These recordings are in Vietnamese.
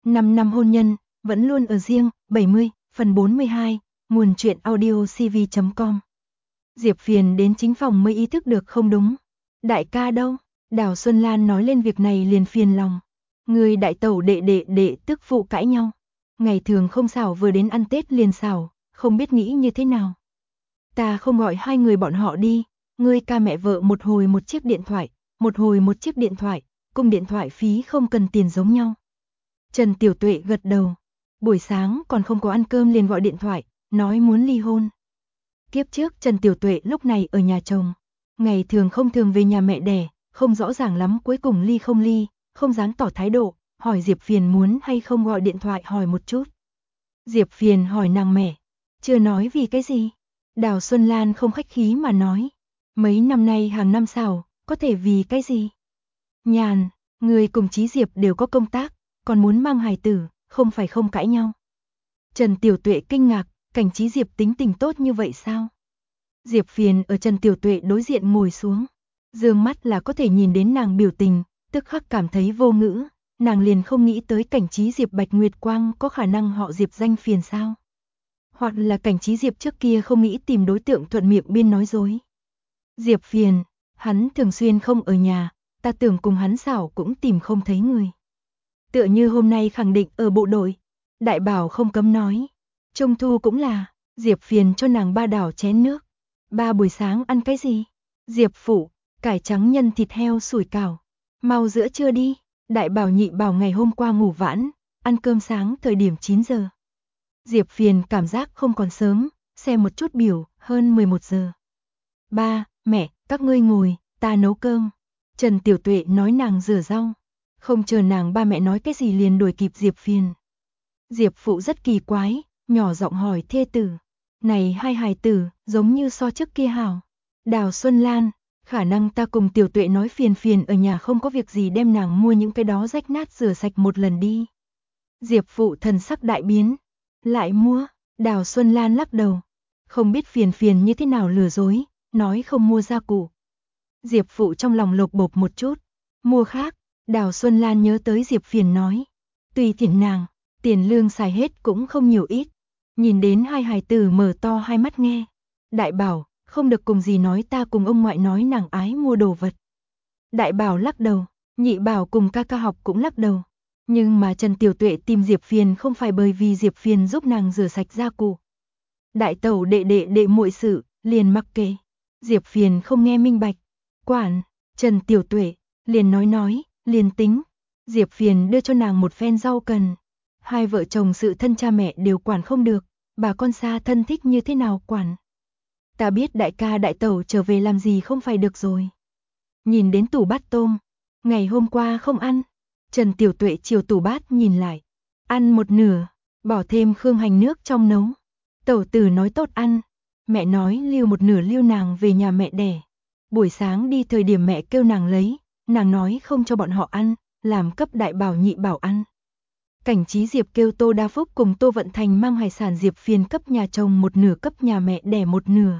5 năm hôn nhân, vẫn luôn ở riêng, 70, phần 42, nguồn truyện audio cv.com. Diệp Phiền đến chính phòng mới ý thức được không đúng. Đại ca đâu? Đào Xuân Lan nói lên việc này liền phiền lòng. Người đại tẩu đệ tức phụ cãi nhau. Ngày thường không xảo, vừa đến ăn Tết liền xảo, không biết nghĩ như thế nào. Ta không gọi hai người bọn họ đi, ngươi ca mẹ vợ một hồi một chiếc điện thoại, một hồi một chiếc điện thoại, cùng điện thoại phí không cần tiền giống nhau. Trần Tiểu Tuệ gật đầu. Buổi sáng còn không có ăn cơm liền gọi điện thoại, nói muốn ly hôn. Kiếp trước Trần Tiểu Tuệ lúc này ở nhà chồng, ngày thường không thường về nhà mẹ đẻ, không rõ ràng lắm cuối cùng ly không dám tỏ thái độ, hỏi Diệp Phiền muốn hay không gọi điện thoại hỏi một chút. Diệp Phiền hỏi nàng mẹ, chưa nói vì cái gì. Đào Xuân Lan không khách khí mà nói, mấy năm nay hàng năm xảo, có thể vì cái gì. Nhàn, người cùng Chí Diệp đều có công tác, còn muốn mang hài tử, không phải không cãi nhau. Trần Tiểu Tuệ kinh ngạc, Cảnh Chí Diệp tính tình tốt như vậy sao? Diệp Phiền ở Trần Tiểu Tuệ đối diện ngồi xuống, dương mắt là có thể nhìn đến nàng biểu tình, tức khắc cảm thấy vô ngữ, nàng liền không nghĩ tới Cảnh Chí Diệp Bạch Nguyệt Quang có khả năng họ Diệp danh Phiền sao? Hoặc là Cảnh Chí Diệp trước kia không nghĩ tìm đối tượng thuận miệng biên nói dối. Diệp Phiền, hắn thường xuyên không ở nhà, ta tưởng cùng hắn xảo cũng tìm không thấy người. Tựa như hôm nay khẳng định ở bộ đội. Đại Bảo không cấm nói. Trung thu cũng là, Diệp Phiền cho nàng ba đảo chén nước. Ba buổi sáng ăn cái gì? Diệp Phụ, cải trắng nhân thịt heo sủi cảo. Mau giữa trưa đi. Đại Bảo Nhị Bảo ngày hôm qua ngủ vãn, ăn cơm sáng thời điểm 9 giờ. Diệp Phiền cảm giác không còn sớm, xem một chút biểu, hơn 11 giờ. Ba, mẹ, các ngươi ngồi, ta nấu cơm. Trần Tiểu Tuệ nói nàng rửa rau. Không chờ nàng ba mẹ nói cái gì liền đuổi kịp Diệp Phiền. Diệp Phụ rất kỳ quái, nhỏ giọng hỏi thê tử. Này hai hài tử, giống như so trước kia hảo. Đào Xuân Lan, khả năng ta cùng Tiểu Tuệ nói Phiền ở nhà không có việc gì đem nàng mua những cái đó rách nát rửa sạch một lần đi. Diệp Phụ thần sắc đại biến. Lại mua, Đào Xuân Lan lắc đầu. Không biết Phiền như thế nào lừa dối, nói không mua gia cụ. Diệp Phụ trong lòng lột bột một chút. Mua khác, Đào Xuân Lan nhớ tới Diệp Phiền nói. Tùy tiện nàng, tiền lương xài hết cũng không nhiều ít. Nhìn đến hai hài tử mở to hai mắt nghe. Đại Bảo, không được cùng gì nói, ta cùng ông ngoại nói nàng ái mua đồ vật. Đại Bảo lắc đầu, Nhị Bảo cùng ca ca học cũng lắc đầu. Nhưng mà Trần Tiểu Tuệ tìm Diệp Phiền không phải bởi vì Diệp Phiền giúp nàng rửa sạch gia cụ. Đại tẩu đệ muội sự, liền mặc kệ. Diệp Phiền không nghe minh bạch. Quản, Trần Tiểu Tuệ, liền nói, liền tính. Diệp Phiền đưa cho nàng một phen rau cần. Hai vợ chồng sự thân cha mẹ đều quản không được, bà con xa thân thích như thế nào quản. Ta biết đại ca đại tẩu trở về làm gì không phải được rồi. Nhìn đến tủ bát tôm, ngày hôm qua không ăn. Trần Tiểu Tuệ chiều tủ bát nhìn lại. Ăn một nửa, bỏ thêm khương hành nước trong nấu. Tẩu tử nói tốt ăn. Mẹ nói lưu một nửa lưu nàng về nhà mẹ đẻ. Buổi sáng đi thời điểm mẹ kêu nàng lấy, nàng nói không cho bọn họ ăn, làm cấp Đại Bảo Nhị Bảo ăn. Cảnh Chí Diệp kêu Tô Đa Phúc cùng Tô Vận Thành mang hải sản Diệp Phiền cấp nhà chồng một nửa, cấp nhà mẹ đẻ một nửa.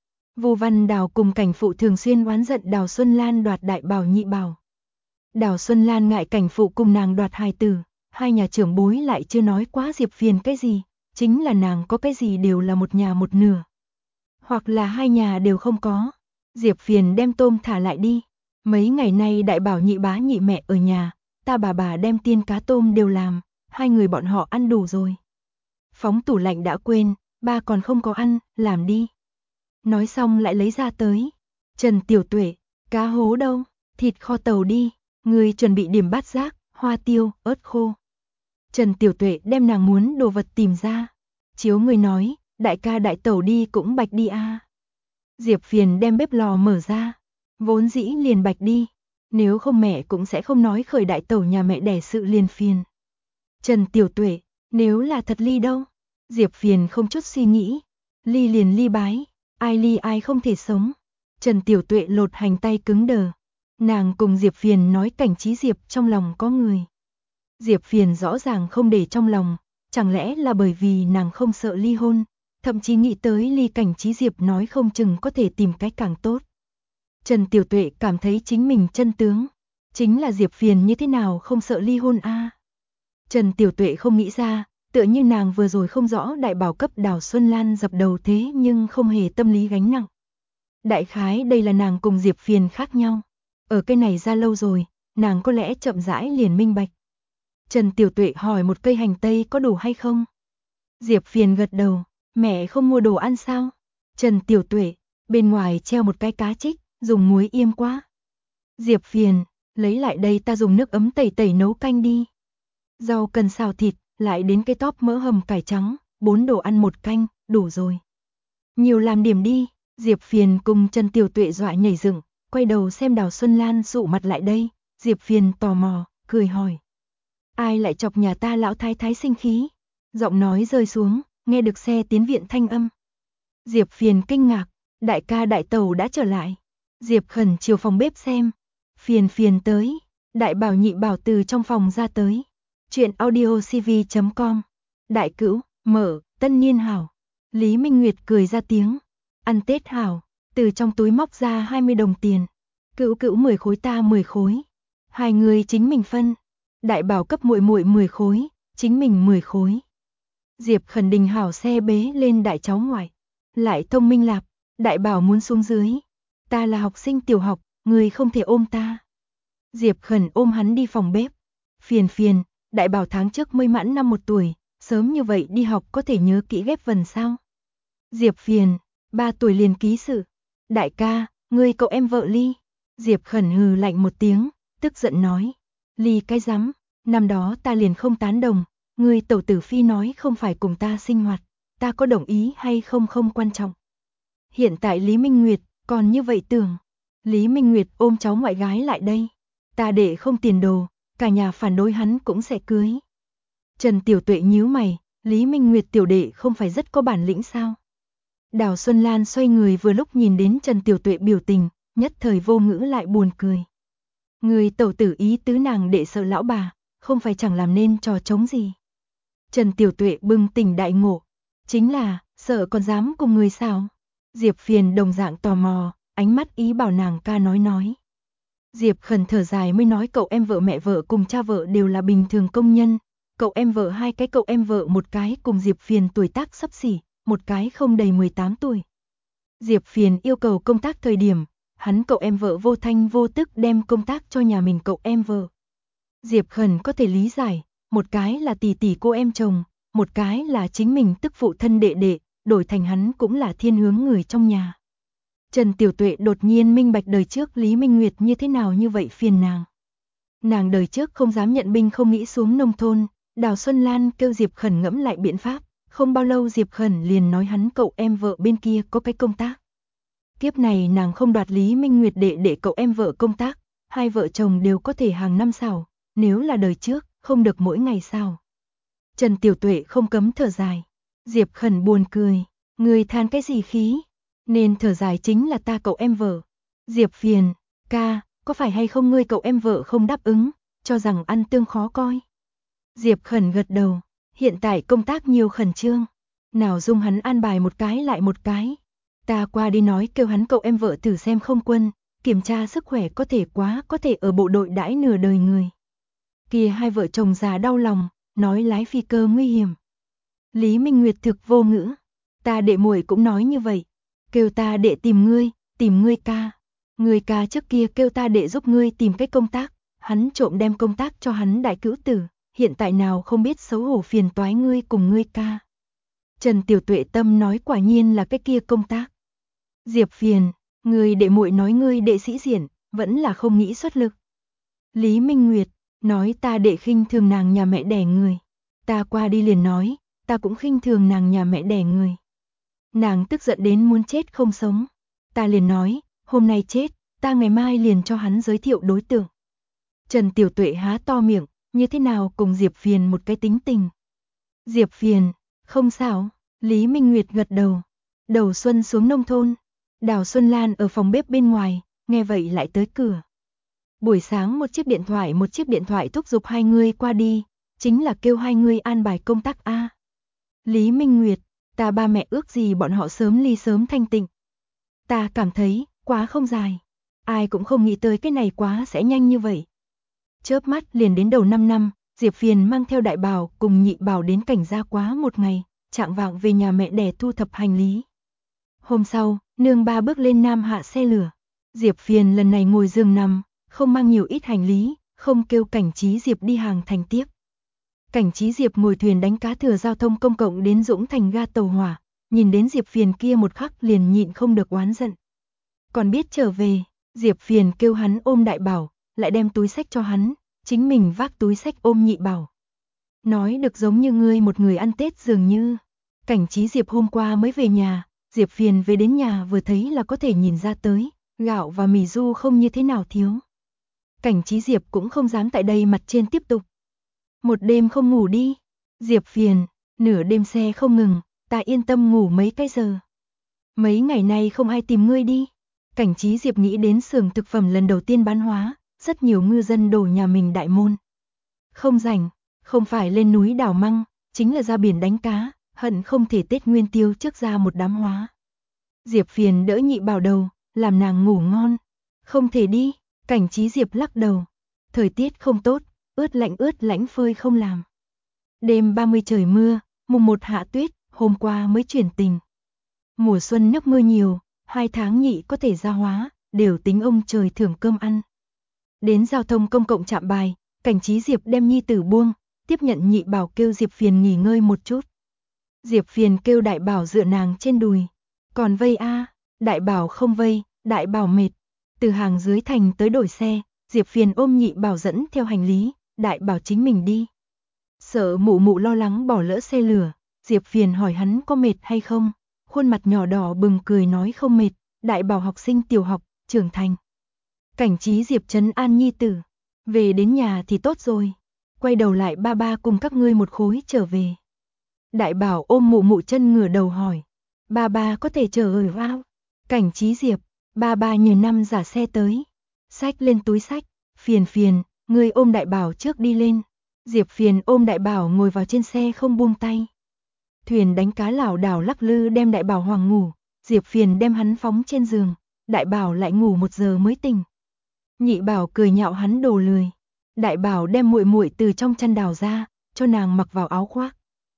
Vu Văn Đào cùng Cảnh Phụ thường xuyên oán giận Đào Xuân Lan đoạt Đại Bảo Nhị Bảo. Đào Xuân Lan ngại Cảnh Phụ cùng nàng đoạt hài tử, hai nhà trưởng bối lại chưa nói quá Diệp Phiền cái gì, chính là nàng có cái gì đều là một nhà một nửa. Hoặc là hai nhà đều không có. Diệp Phiền đem tôm thả lại đi. Mấy ngày nay Đại Bảo Nhị Bá nhị mẹ ở nhà, ta bà đem tiên cá tôm đều làm, hai người bọn họ ăn đủ rồi. Phóng tủ lạnh đã quên, ba còn không có ăn, làm đi. Nói xong lại lấy ra tới. Trần Tiểu Tuệ, cá hố đâu, thịt kho tàu đi, người chuẩn bị điểm bát giác, hoa tiêu, ớt khô. Trần Tiểu Tuệ đem nàng muốn đồ vật tìm ra. Chiếu người nói, đại ca đại tẩu đi cũng bạch đi a. Diệp Phiền đem bếp lò mở ra, vốn dĩ liền bạch đi, nếu không mẹ cũng sẽ không nói khởi đại tẩu nhà mẹ đẻ sự liền phiền. Trần Tiểu Tuệ, nếu là thật ly đâu? Diệp Phiền không chút suy nghĩ, ly liền ly bái, ai ly ai không thể sống. Trần Tiểu Tuệ lột hành tay cứng đờ, nàng cùng Diệp Phiền nói Cảnh Chí Diệp trong lòng có người. Diệp Phiền rõ ràng không để trong lòng, chẳng lẽ là bởi vì nàng không sợ ly hôn, thậm chí nghĩ tới ly Cảnh Chí Diệp nói không chừng có thể tìm cách càng tốt. Trần Tiểu Tuệ cảm thấy chính mình chân tướng, chính là Diệp Phiền như thế nào không sợ ly hôn a. Trần Tiểu Tuệ không nghĩ ra, tựa như nàng vừa rồi không rõ đại bảo cấp Đào Xuân Lan dập đầu thế nhưng không hề tâm lý gánh nặng. Đại khái đây là nàng cùng Diệp Phiền khác nhau. Ở cái này ra lâu rồi, nàng có lẽ chậm rãi liền minh bạch. Trần Tiểu Tuệ hỏi một cây hành tây có đủ hay không? Diệp Phiền gật đầu, mẹ không mua đồ ăn sao? Trần Tiểu Tuệ, bên ngoài treo một cái cá trích, dùng muối yêm quá. Diệp Phiền, lấy lại đây ta dùng nước ấm tẩy tẩy nấu canh đi. Rau cần xào thịt, lại đến cái tóp mỡ hầm cải trắng, 4 đồ ăn một canh, đủ rồi. Nhiều làm điểm đi, Diệp Phiền cùng Trần Tiểu Tuệ dọa nhảy dựng, quay đầu xem Đào Xuân Lan dụ mặt lại đây, Diệp Phiền tò mò, cười hỏi. Ai lại chọc nhà ta lão thái thái sinh khí? Giọng nói rơi xuống, nghe được xe tiến viện thanh âm. Diệp Phiền kinh ngạc, đại ca đại tẩu đã trở lại. Diệp khẩn chiều phòng bếp xem. Phiền Phiền tới, đại bảo nhị bảo từ trong phòng ra tới. Chuyện audiocv.com. Đại cữu, mở, tân niên hảo. Lý Minh Nguyệt cười ra tiếng. Ăn Tết hảo, từ trong túi móc ra 20 đồng tiền. Cữu cữu 10 khối ta 10 khối. Hai người chính mình phân. Đại bảo cấp muội muội 10 khối, chính mình 10 khối. Diệp khẩn đình hảo xe bế lên đại cháu ngoại. Lại thông minh lạp, đại bảo muốn xuống dưới. Ta là học sinh tiểu học, người không thể ôm ta. Diệp khẩn ôm hắn đi phòng bếp. Phiền Phiền, đại bảo tháng trước mới mãn năm 1 tuổi, sớm như vậy đi học có thể nhớ kỹ ghép vần sao? Diệp Phiền, 3 tuổi liền ký sự. Đại ca, ngươi cậu em vợ Ly. Diệp khẩn hừ lạnh một tiếng, tức giận nói. Ly cái rắm, năm đó ta liền không tán đồng, ngươi tẩu tử phi nói không phải cùng ta sinh hoạt, ta có đồng ý hay không không quan trọng. Hiện tại Lý Minh Nguyệt còn như vậy tưởng. Lý Minh Nguyệt ôm cháu ngoại gái lại đây. Ta để không tiền đồ, cả nhà phản đối hắn cũng sẽ cưới. Trần Tiểu Tuệ nhíu mày, Lý Minh Nguyệt tiểu đệ không phải rất có bản lĩnh sao? Đào Xuân Lan xoay người vừa lúc nhìn đến Trần Tiểu Tuệ biểu tình, nhất thời vô ngữ lại buồn cười. Người tẩu tử ý tứ nàng đệ sợ lão bà, không phải chẳng làm nên trò trống gì. Trần Tiểu Tuệ bừng tỉnh đại ngộ, chính là, sợ còn dám cùng người sao? Diệp Phiền đồng dạng tò mò, ánh mắt ý bảo nàng ca nói. Diệp khẩn thở dài mới nói cậu em vợ mẹ vợ cùng cha vợ đều là bình thường công nhân, cậu em vợ hai cái cậu em vợ một cái cùng Diệp Phiền tuổi tác xấp xỉ, một cái không đầy 18 tuổi. Diệp Phiền yêu cầu công tác thời điểm, hắn cậu em vợ vô thanh vô tức đem công tác cho nhà mình cậu em vợ. Diệp khẩn có thể lý giải, một cái là tỷ tỷ cô em chồng, một cái là chính mình tức phụ thân đệ đệ, đổi thành hắn cũng là thiên hướng người trong nhà. Trần Tiểu Tuệ đột nhiên minh bạch đời trước Lý Minh Nguyệt như thế nào như vậy phiền nàng. Nàng đời trước không dám nhận binh không nghĩ xuống nông thôn, Đào Xuân Lan kêu Diệp khẩn ngẫm lại biện pháp, không bao lâu Diệp khẩn liền nói hắn cậu em vợ bên kia có cái công tác. Kiếp này nàng không đoạt Lý Minh Nguyệt để cậu em vợ công tác, hai vợ chồng đều có thể hàng năm xào, nếu là đời trước, không được mỗi ngày sao. Trần Tiểu Tuệ không cấm thở dài. Diệp khẩn buồn cười, người than cái gì khí, nên thở dài chính là ta cậu em vợ. Diệp Phiền, ca, có phải hay không ngươi cậu em vợ không đáp ứng, cho rằng ăn tương khó coi. Diệp khẩn gật đầu, hiện tại công tác nhiều khẩn trương, nào dung hắn an bài một cái lại một cái. Ta qua đi nói kêu hắn cậu em vợ thử xem không quân, kiểm tra sức khỏe có thể ở bộ đội đãi nửa đời người. Kia hai vợ chồng già đau lòng, nói lái phi cơ nguy hiểm. Lý Minh Nguyệt thực vô ngữ, ta đệ muội cũng nói như vậy, kêu ta đệ tìm ngươi ca. Ngươi ca trước kia kêu ta đệ giúp ngươi tìm cái công tác, hắn trộm đem công tác cho hắn đại cữu tử, hiện tại nào không biết xấu hổ phiền toái ngươi cùng ngươi ca. Trần Tiểu Tuệ tâm nói quả nhiên là cái kia công tác. Diệp Phiền, người đệ muội nói ngươi đệ sĩ diện, vẫn là không nghĩ xuất lực. Lý Minh Nguyệt, nói ta đệ khinh thường nàng nhà mẹ đẻ người. Ta qua đi liền nói, ta cũng khinh thường nàng nhà mẹ đẻ người. Nàng tức giận đến muốn chết không sống. Ta liền nói, hôm nay chết, ta ngày mai liền cho hắn giới thiệu đối tượng. Trần Tiểu Tuệ há to miệng, như thế nào cùng Diệp Phiền một cái tính tình. Diệp Phiền, không sao, Lý Minh Nguyệt gật đầu. Đầu xuân xuống nông thôn, Đào Xuân Lan ở phòng bếp bên ngoài, nghe vậy lại tới cửa. Buổi sáng một chiếc điện thoại thúc giục hai người qua đi, chính là kêu hai người an bài công tác a. Lý Minh Nguyệt, ta ba mẹ ước gì bọn họ sớm ly sớm thanh tịnh. Ta cảm thấy, quá không dài. Ai cũng không nghĩ tới cái này quá sẽ nhanh như vậy. Chớp mắt liền đến đầu 5 năm, Diệp Phiền mang theo Đại Bảo cùng Nhị Bảo đến Cảnh Gia quá một ngày, chạng vạng về nhà mẹ đẻ thu thập hành lý. Hôm sau, nương ba bước lên Nam Hạ xe lửa. Diệp Phiền lần này ngồi giường nằm, không mang nhiều ít hành lý, không kêu Cảnh Trí Diệp đi hàng thành tiếp. Cảnh Trí Diệp ngồi thuyền đánh cá thừa giao thông công cộng đến Dũng Thành ga tàu hỏa, nhìn đến Diệp Phiền kia một khắc liền nhịn không được oán giận. Còn biết trở về, Diệp Phiền kêu hắn ôm Đại Bảo, lại đem túi xách cho hắn, chính mình vác túi xách ôm Nhị Bảo. Nói được giống như ngươi một người ăn Tết dường như. Cảnh Trí Diệp hôm qua mới về nhà, Diệp Phiền về đến nhà vừa thấy là có thể nhìn ra tới, gạo và mì du không như thế nào thiếu. Cảnh Trí Diệp cũng không dám tại đây mặt trên tiếp tục. Một đêm không ngủ đi. Diệp Phiền, nửa đêm xe không ngừng, ta yên tâm ngủ mấy cái giờ. Mấy ngày nay không ai tìm ngươi đi. Cảnh Trí Diệp nghĩ đến xưởng thực phẩm lần đầu tiên bán hóa, rất nhiều ngư dân đổ nhà mình đại môn. Không rảnh, không phải lên núi đào măng, chính là ra biển đánh cá, hận không thể Tết Nguyên Tiêu trước ra một đám hóa. Diệp Phiền đỡ Nhị Bảo đầu, làm nàng ngủ ngon. Không thể đi, Cảnh Trí Diệp lắc đầu. Thời tiết không tốt, ướt lạnh phơi không làm. Đêm 30 trời mưa, mùng 1 hạ tuyết, hôm qua mới chuyển tình. Mùa xuân nước mưa nhiều, 2 tháng Nhị có thể ra hóa, đều tính ông trời thưởng cơm ăn. Đến giao thông công cộng trạm bài, Cảnh Trí Diệp đem nhi tử buông, tiếp nhận Nhị Bảo kêu Diệp Phiền nghỉ ngơi một chút. Diệp Phiền kêu Đại Bảo dựa nàng trên đùi. Còn vây a, Đại Bảo không vây, Đại Bảo mệt. Từ hàng dưới thành tới đổi xe, Diệp Phiền ôm Nhị Bảo dẫn theo hành lý, Đại Bảo chính mình đi. Sợ mụ mụ lo lắng bỏ lỡ xe lửa, Diệp Phiền hỏi hắn có mệt hay không. Khuôn mặt nhỏ đỏ bừng cười nói không mệt, Đại Bảo học sinh tiểu học, trưởng thành. Cảnh Trí Diệp trấn an nhi tử. Về đến nhà thì tốt rồi. Quay đầu lại ba ba cùng các ngươi một khối trở về. Đại Bảo ôm mụ mụ chân ngửa đầu hỏi. Ba ba có thể chờ ở vào. Cảnh Trí Diệp, ba ba nhờ năm giả xe tới. Xách lên túi xách. Phiền Phiền, ngươi ôm Đại Bảo trước đi lên. Diệp Phiền ôm Đại Bảo ngồi vào trên xe không buông tay. Thuyền đánh cá lảo đảo lắc lư đem Đại Bảo hoàng ngủ. Diệp Phiền đem hắn phóng trên giường. Đại Bảo lại ngủ 1 giờ mới tỉnh. Nhị Bảo cười nhạo hắn đồ lười. Đại Bảo đem muội muội từ trong chăn đào ra, cho nàng mặc vào áo khoác.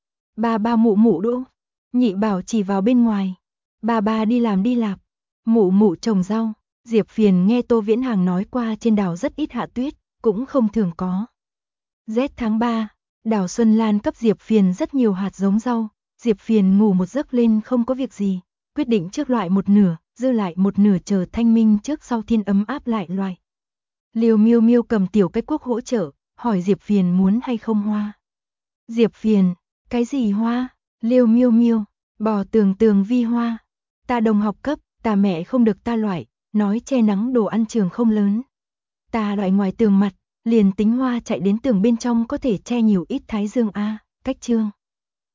Ba ba mụ mụ đỗ. Nhị Bảo chỉ vào bên ngoài. Ba ba đi làm đi lạp. Mụ mụ trồng rau. Diệp Phiền nghe Tô Viễn Hàng nói qua trên đảo rất ít hạ tuyết, cũng không thường có. Rét tháng 3, đảo Xuân Lan cấp Diệp Phiền rất nhiều hạt giống rau. Diệp Phiền ngủ một giấc lên không có việc gì, quyết định trước loại một nửa, dư lại một nửa chờ thanh minh trước sau thiên ấm áp lại loại. Liêu Miêu Miêu cầm tiểu cách quốc hỗ trợ, hỏi Diệp Phiền muốn hay không hoa. Diệp Phiền, cái gì hoa? Liêu Miêu Miêu, bò tường tường vi hoa. Ta đồng học cấp, ta mẹ không được ta loại, nói che nắng đồ ăn trường không lớn. Ta loại ngoài tường mặt, liền tính hoa chạy đến tường bên trong có thể che nhiều ít thái dương a, cách chương.